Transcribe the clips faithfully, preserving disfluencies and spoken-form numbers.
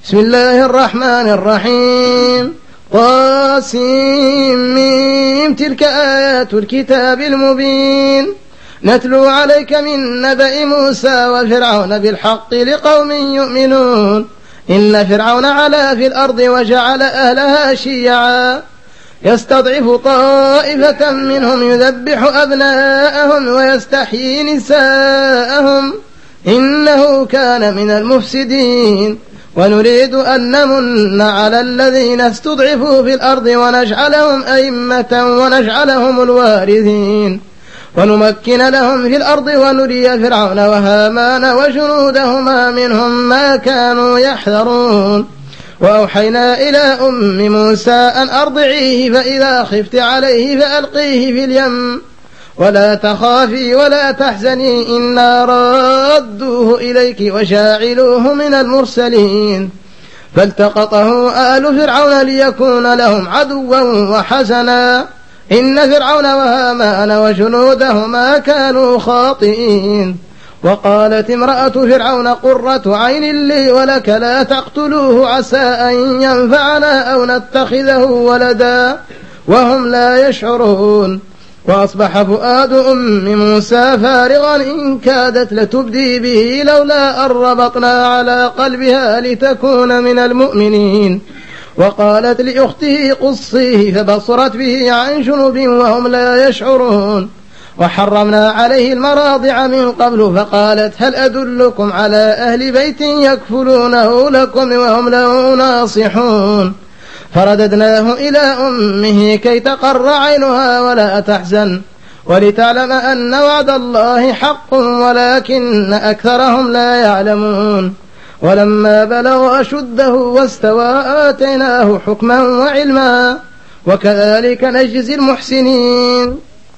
بسم الله الرحمن الرحيم. طاسيم تلك آيات الكتاب المبين نتلو عليك من نبأ موسى وفرعون بالحق لقوم يؤمنون. إن فرعون علا في الأرض وجعل أهلها شيعا يستضعف طائفة منهم يذبح أبناءهم ويستحيي نساءهم إنه كان من المفسدين. ونريد أن نمن على الذين استضعفوا في الأرض ونجعلهم أئمة ونجعلهم الوارثين ونمكن لهم في الأرض ونري فرعون وهامان وجنودهما منهم ما كانوا يحذرون. وأوحينا إلى أم موسى أن أرضعيه فإذا خفت عليه فألقيه في اليم ولا تخافي ولا تحزني إنا رادوه إليك وجاعلوه من المرسلين. فالتقطه آل فرعون ليكون لهم عدوا وحزنا إن فرعون وهامان وجنودهما كانوا خاطئين. وقالت امرأة فرعون قرة عين لي ولك لا تقتلوه عسى أن ينفعنا أو نتخذه ولدا وهم لا يشعرون. وأصبح فؤاد أم موسى فارغا إن كادت لتبدي به لولا أن ربطنا على قلبها لتكون من المؤمنين. وقالت لأخته قصيه فبصرت به عن جنب وهم لا يشعرون. وحرمنا عليه المراضع من قبل فقالت هل أدلكم على أهل بيت يكفلونه لكم وهم له ناصحون. فرددناه إلى أمه كي تقر عينها ولا تحزن ولتعلم أن وعد الله حق ولكن أكثرهم لا يعلمون. ولما بلغ أشده واستوى آتيناه حكما وعلما وكذلك نجزي المحسنين.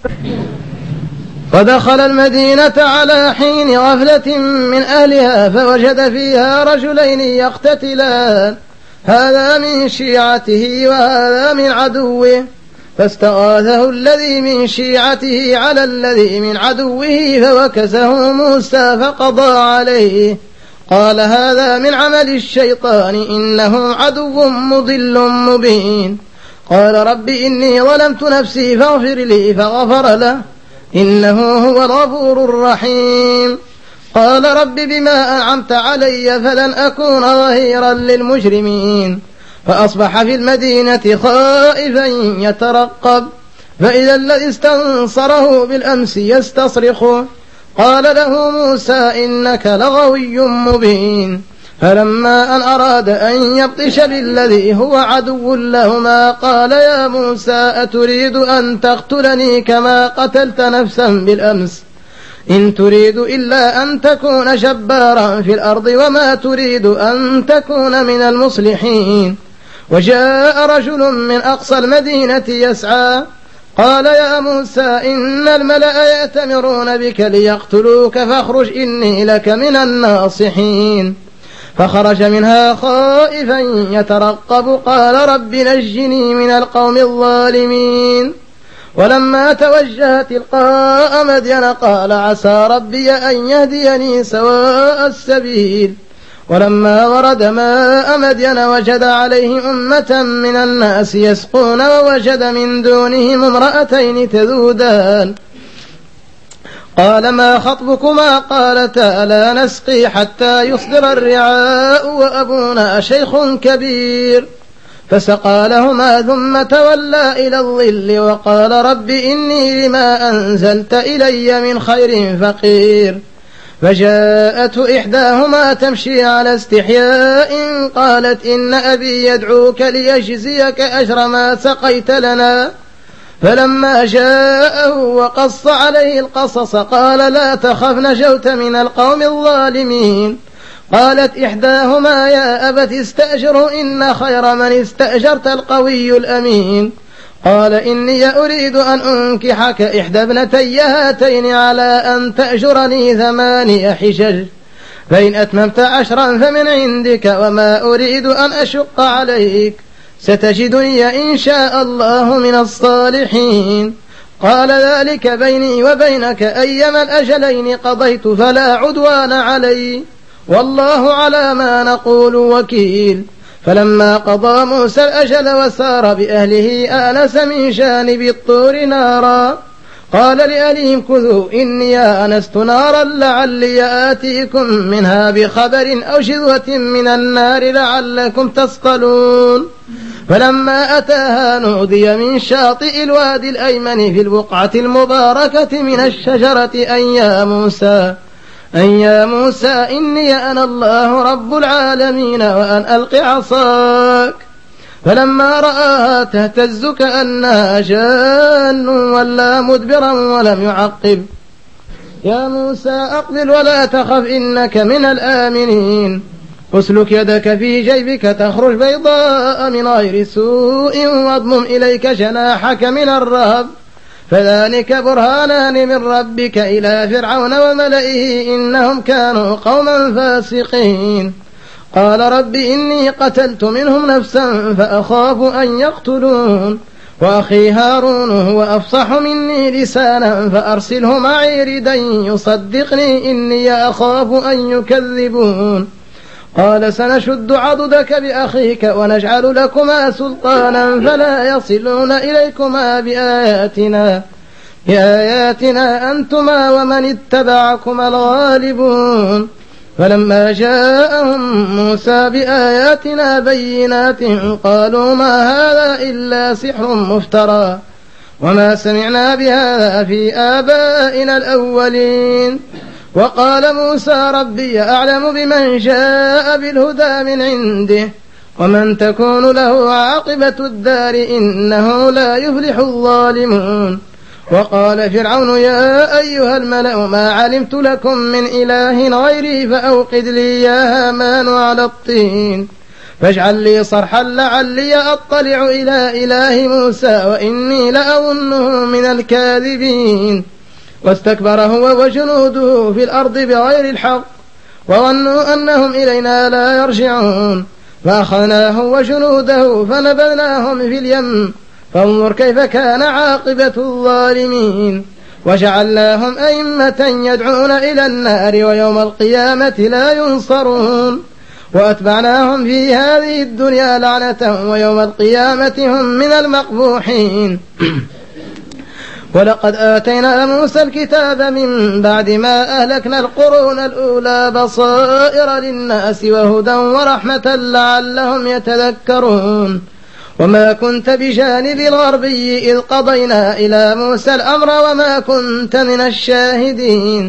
ودخل المدينة على حين غفلة من أهلها فوجد فيها رجلين يقتتلان هذا من شيعته وهذا من عدوه فاستغاثه الذي من شيعته على الذي من عدوه فوكزه موسى فقضى عليه قال هذا من عمل الشيطان إنه عدو مضل مبين. قال رب إني ظلمت نفسي فاغفر لي فغفر له إنه هو الغفور الرحيم. قال رب بما أنعمت علي فلن أكون ظهيرا للمجرمين. فأصبح في المدينة خائفا يترقب فإذا الذي استنصره بالأمس يستصرخه قال له موسى إنك لغوي مبين. فلما أن أراد أن يبطش بالذي هو عدو لهما قال يا موسى أتريد أن تقتلني كما قتلت نفسا بالأمس إن تريد إلا أن تكون جبارا في الأرض وما تريد أن تكون من المصلحين. وجاء رجل من أقصى المدينة يسعى قال يا موسى إن الملأ يأتمرون بك ليقتلوك فاخرج إني لك من الناصحين. فخرج منها خائفا يترقب قال رب نجني من القوم الظالمين. ولما توجه تلقاء مدين قال عسى ربي أن يهديني سواء السبيل. ولما ورد ماء مدين وجد عليه أمة من الناس يسقون ووجد من دونهم امرأتين تذودان قال ما خطبكما قالتا لا نسقي حتى يصدر الرعاء وأبونا شيخ كبير. فسقى لهما ثم تولى إلى الظل وقال رب إني لما أنزلت إلي من خير فقير. فجاءت إحداهما تمشي على استحياء قالت إن أبي يدعوك ليجزيك أجر ما سقيت لنا. فلما جاءه وقص عليه القصص قال لا تخف نجوت من القوم الظالمين. قالت إحداهما يا أبت استأجره إن خير من استأجرت القوي الأمين. قال إني أريد أن أنكحك إحدى ابنتي هاتين على أن تأجرني ثماني حجج فإن أتممت عشرا فمن عندك وما أريد أن أشق عليك ستجدني إن شاء الله من الصالحين. قال ذلك بيني وبينك أيما الأجلين قضيت فلا عدوان علي والله على ما نقول وكيل. فلما قضى موسى الأجل وسار بأهله آنس من جانب الطور نارا قال لأهلهم كثوا إني آنست نارا لعلي آتيكم منها بخبر أو جذوة من النار لعلكم تصطلون. فلما أتاها نودي من شاطئ الوادي الأيمن في البقعة المباركة من الشجرة أن يا موسى أن يا موسى إني أنا الله رب العالمين وأن ألق عصاك. فلما رآها تهتز كأنها جان ولا مدبرا ولم يعقب يا موسى أقبل ولا تخف إنك من الآمنين. اسلك يدك في جيبك تخرج بيضاء من غير سوء واضمم إليك جناحك من الرهب فذلك برهانان من ربك إلى فرعون وملئه إنهم كانوا قوما فاسقين. قال رب إني قتلت منهم نفسا فأخاف أن يقتلون وأخي هارون هو أفصح مني لسانا فأرسله معي ردا يصدقني إني أخاف أن يكذبون. قال سنشد عضدك بأخيك ونجعل لكما سلطانا فلا يصلون إليكما بآياتنا بآياتنا أنتما ومن اتبعكما الغالبون. فلما جاءهم موسى بآياتنا بينات قالوا ما هذا إلا سحر مفترى وما سمعنا بهذا في آبائنا الأولين. وقال موسى ربي أعلم بمن جاء بالهدى من عنده ومن تكون له عاقبة الدار إنه لا يفلح الظالمون. وقال فرعون يا أيها الملأ ما علمت لكم من إله غيري فأوقد لي يا هامان على الطين فاجعل لي صرحا لعلي أطلع إلى إله موسى وإني لأظنه من الكاذبين. واستكبر هو وجنوده في الأرض بغير الحق وظنوا أنهم إلينا لا يرجعون فأخذناه وجنوده فنبذناهم في اليم فانظر كيف كان عاقبة الظالمين. وجعلناهم أئمة يدعون إلى النار ويوم القيامة لا ينصرون وأتبعناهم في هذه الدنيا لعنة ويوم القيامة هم من المقبوحين. ولقد آتينا موسى الكتاب من بعد ما أهلكنا القرون الأولى بصائر للناس وهدى ورحمة لعلهم يتذكرون. وما كنت بجانب الغربي إذ قضينا إلى موسى الأمر وما كنت من الشاهدين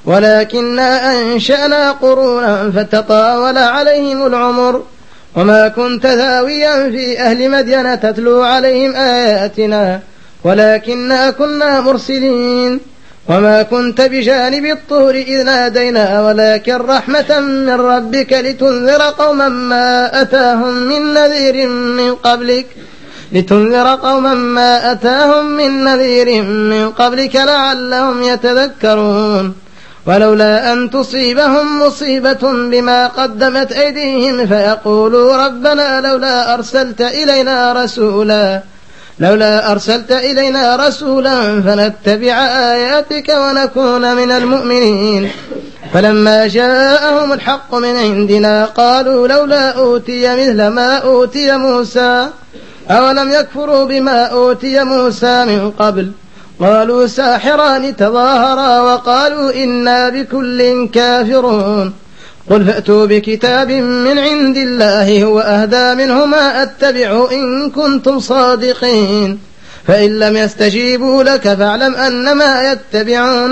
ولكننا أنشأنا قرونا فتطاول عليهم العمر وما كنت ثاويا في أهل مدين تتلو عليهم آياتنا ولكننا كنا مرسلين. وما كنت بجانب الطور إذ نادينا ولكن رحمة من ربك لتنذر قوما ما أتاهم من نذير من قبلك لتنذر قوما ما أتاهم من نذير من قبلك لعلهم يتذكرون. ولولا أن تصيبهم مصيبة بما قدمت أيديهم فيقولوا ربنا لولا أرسلت إلينا رسولا لولا أرسلت إلينا رسولا فنتبع آياتك ونكون من المؤمنين. فلما جاءهم الحق من عندنا قالوا لولا أوتي مثل ما أوتي موسى أولم يكفروا بما أوتي موسى من قبل قالوا ساحران تظاهرا وقالوا إنا بكل كافرون. قل فأتوا بكتاب من عند الله هو أهدى منهما أتبعه إن كنتم صادقين فإن لم يستجيبوا لك فاعلم أنما يتبعون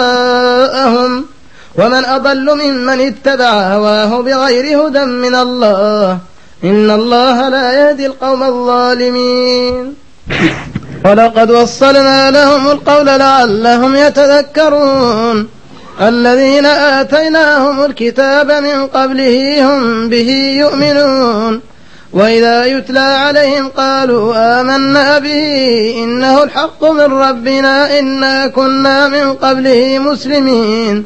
أهواءهم ومن أضل ممن اتبع هواه بغير هدى من الله إن الله لا يهدي القوم الظالمين. ولقد وصلنا لهم القول لعلهم يتذكرون. الذين آتيناهم الكتاب من قبله هم به يؤمنون وإذا يتلى عليهم قالوا آمنا به إنه الحق من ربنا إنا كنا من قبله مسلمين.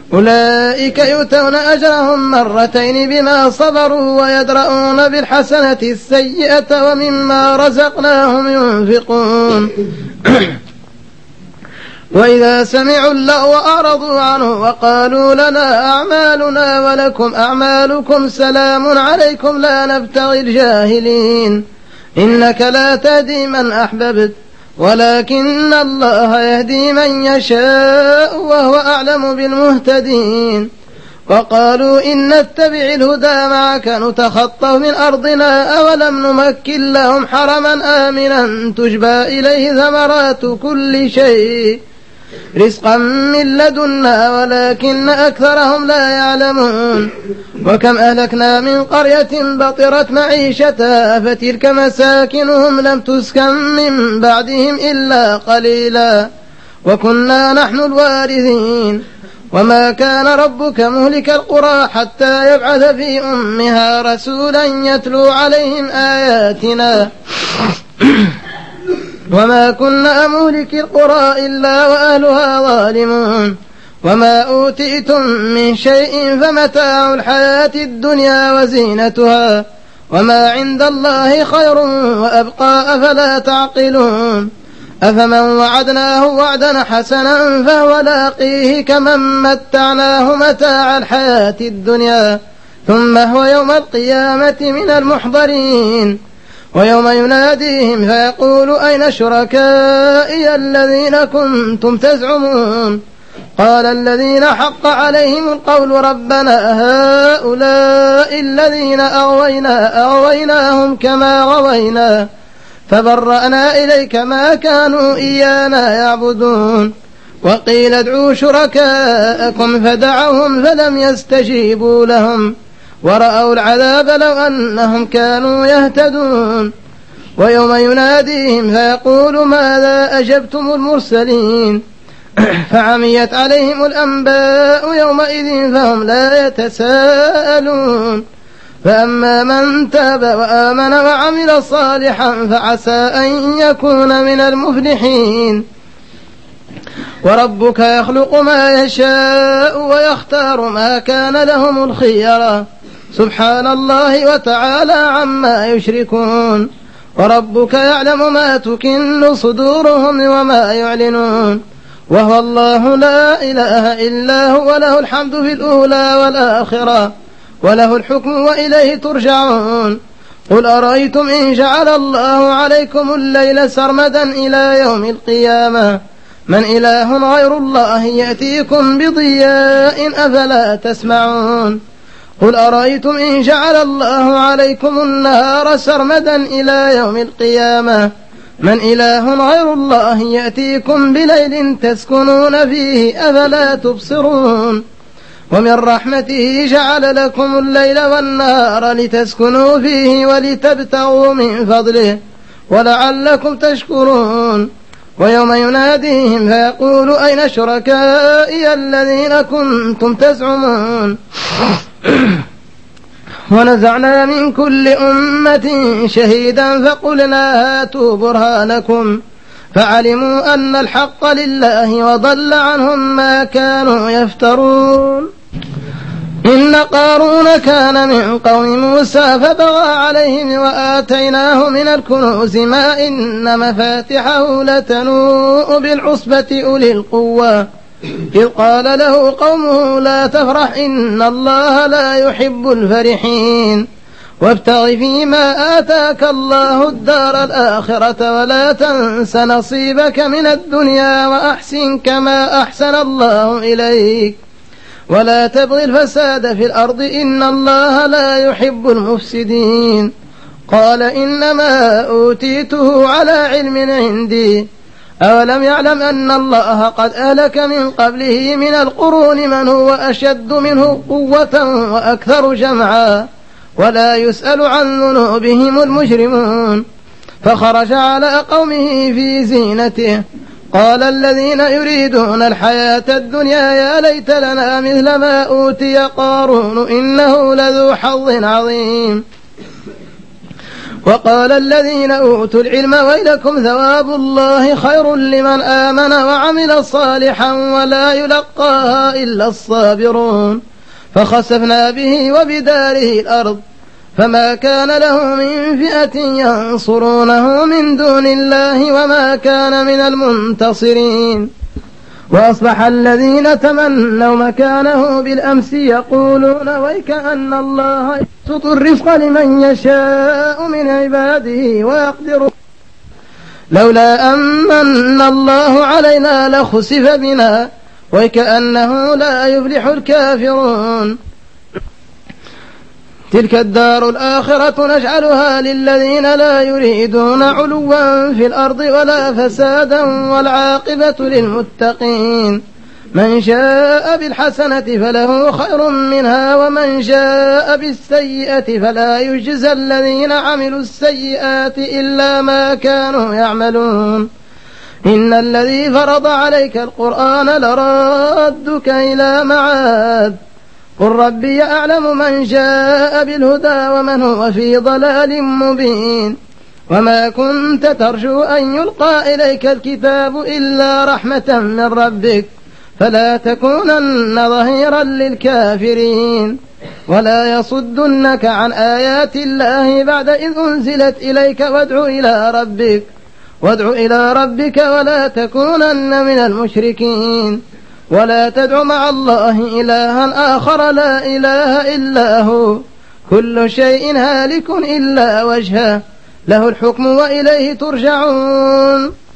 أولئك يؤتون أجرهم مرتين بما صبروا ويدرؤون بالحسنة السيئة ومما رزقناهم ينفقون. وإذا سمعوا اللغو أعرضوا عنه وقالوا لنا أعمالنا ولكم أعمالكم سلام عليكم لا نبتغي الجاهلين إنك لا تهدي من أحببت ولكن الله يهدي من يشاء وهو أعلم بالمهتدين وقالوا إن نتبع الهدى معك نتخطف من أرضنا أولم نمكن لهم حرما آمنا تجبى إليه ثمرات كل شيء رزقا من لدنا ولكن أكثرهم لا يعلمون وكم أهلكنا من قرية بطرت معيشتها فتلك مساكنهم لم تسكن من بعدهم إلا قليلا وكنا نحن الوارثين وما كان ربك مهلك القرى حتى يبعث في أمها رسولا يتلو عليهم آياتنا وما كنا مهلك القرى إلا وأهلها ظالمون وما أوتيتم من شيء فمتاع الحياة الدنيا وزينتها وما عند الله خير وأبقى أفلا تعقلون أفمن وعدناه وعدا حسنا فهو لاقيه كمن متعناه متاع الحياة الدنيا ثم هو يوم القيامة من المحضرين ويوم يناديهم فيقول أين شركائي الذين كنتم تزعمون قال الذين حق عليهم القول ربنا هؤلاء الذين أغوينا أغويناهم كما غوينا فبرأنا إليك ما كانوا إيانا يعبدون وقيل ادعوا شركاءكم فدعوهم فلم يستجيبوا لهم ورأوا العذاب لو أنهم كانوا يهتدون ويوم يناديهم فيقول ماذا أجبتم المرسلين فعميت عليهم الأنباء يومئذ فهم لا يتساءلون فأما من تاب وآمن وعمل صالحا فعسى أن يكون من المفلحين وربك يخلق ما يشاء ويختار ما كان لهم الخيرة سبحان الله وتعالى عما يشركون وربك يعلم ما تكن صدورهم وما يعلنون وهو الله لا إله إلا هو له الحمد في الأولى والآخرة وله الحكم وإليه ترجعون قل أرأيتم إن جعل الله عليكم الليل سرمدا إلى يوم القيامة من إله غير الله يأتيكم بضياء أفلا تسمعون قل أرأيتم إن جعل الله عليكم النهار سرمدا إلى يوم القيامة من إله غير الله يأتيكم بليل تسكنون فيه أفلا تبصرون ومن رحمته جعل لكم الليل والنهار لتسكنوا فيه ولتبتغوا من فضله ولعلكم تشكرون ويوم يناديهم فيقول أين شركائي الذين كنتم تزعمون ونزعنا من كل أمة شهيدا فقلنا هاتوا برهانكم فعلموا أن الحق لله وضل عنهم ما كانوا يفترون إن قارون كان من قوم موسى فبغى عليهم وآتيناه من الكنوز ما إن مفاتحه لتنوء بالعصبة أولي القوة إذ قال له قومه لا تفرح إن الله لا يحب الفرحين وابتغ فيما آتاك الله الدار الآخرة ولا تنس نصيبك من الدنيا وأحسن كما أحسن الله إليك ولا تبغ الفساد في الأرض إن الله لا يحب المفسدين قال إنما أوتيته على علم عندي أولم يعلم أن الله قد أهلك من قبله من القرون من هو أشد منه قوة وأكثر جمعا ولا يسأل عن ذنوبهم المجرمون فخرج على قومه في زينته قال الذين يريدون الحياة الدنيا يا ليت لنا مثل ما أوتي قارون إنه لذو حظ عظيم وقال الذين أوتوا العلم ويلكم ثواب الله خير لمن آمن وعمل صالحا ولا يلقاها إلا الصابرون فخسفنا به وبداره الأرض فما كان له من فئة ينصرونه من دون الله وما كان من المنتصرين وأصبح الذين تمنوا مكانه بالأمس يقولون ويكأن الله يبسط الرزق لمن يشاء من عباده ويقدر لولا أمن الله علينا لخسف بنا وكأنه لا يفلح الكافرون. تلك الدار الآخرة نجعلها للذين لا يريدون علوا في الأرض ولا فسادا والعاقبة للمتقين. من شاء بالحسنة فله خير منها ومن شاء بالسيئة فلا يجزى الذين عملوا السيئات إلا ما كانوا يعملون. إن الذي فرض عليك القرآن لرادك إلى معاد قل ربي أعلم من جاء بالهدى ومن هو في ضلال مبين. وما كنت ترجو أن يلقى إليك الكتاب إلا رحمة من ربك فلا تكونن ظهيرا للكافرين. ولا يصدنك عن آيات الله بعد إذ أنزلت إليك وادع إلى ربك وادع إلى ربك ولا تكونن من المشركين. ولا تدع مع الله إلها آخر لا إله إلا هو كل شيء هالك إلا وجهه له الحكم وإليه ترجعون.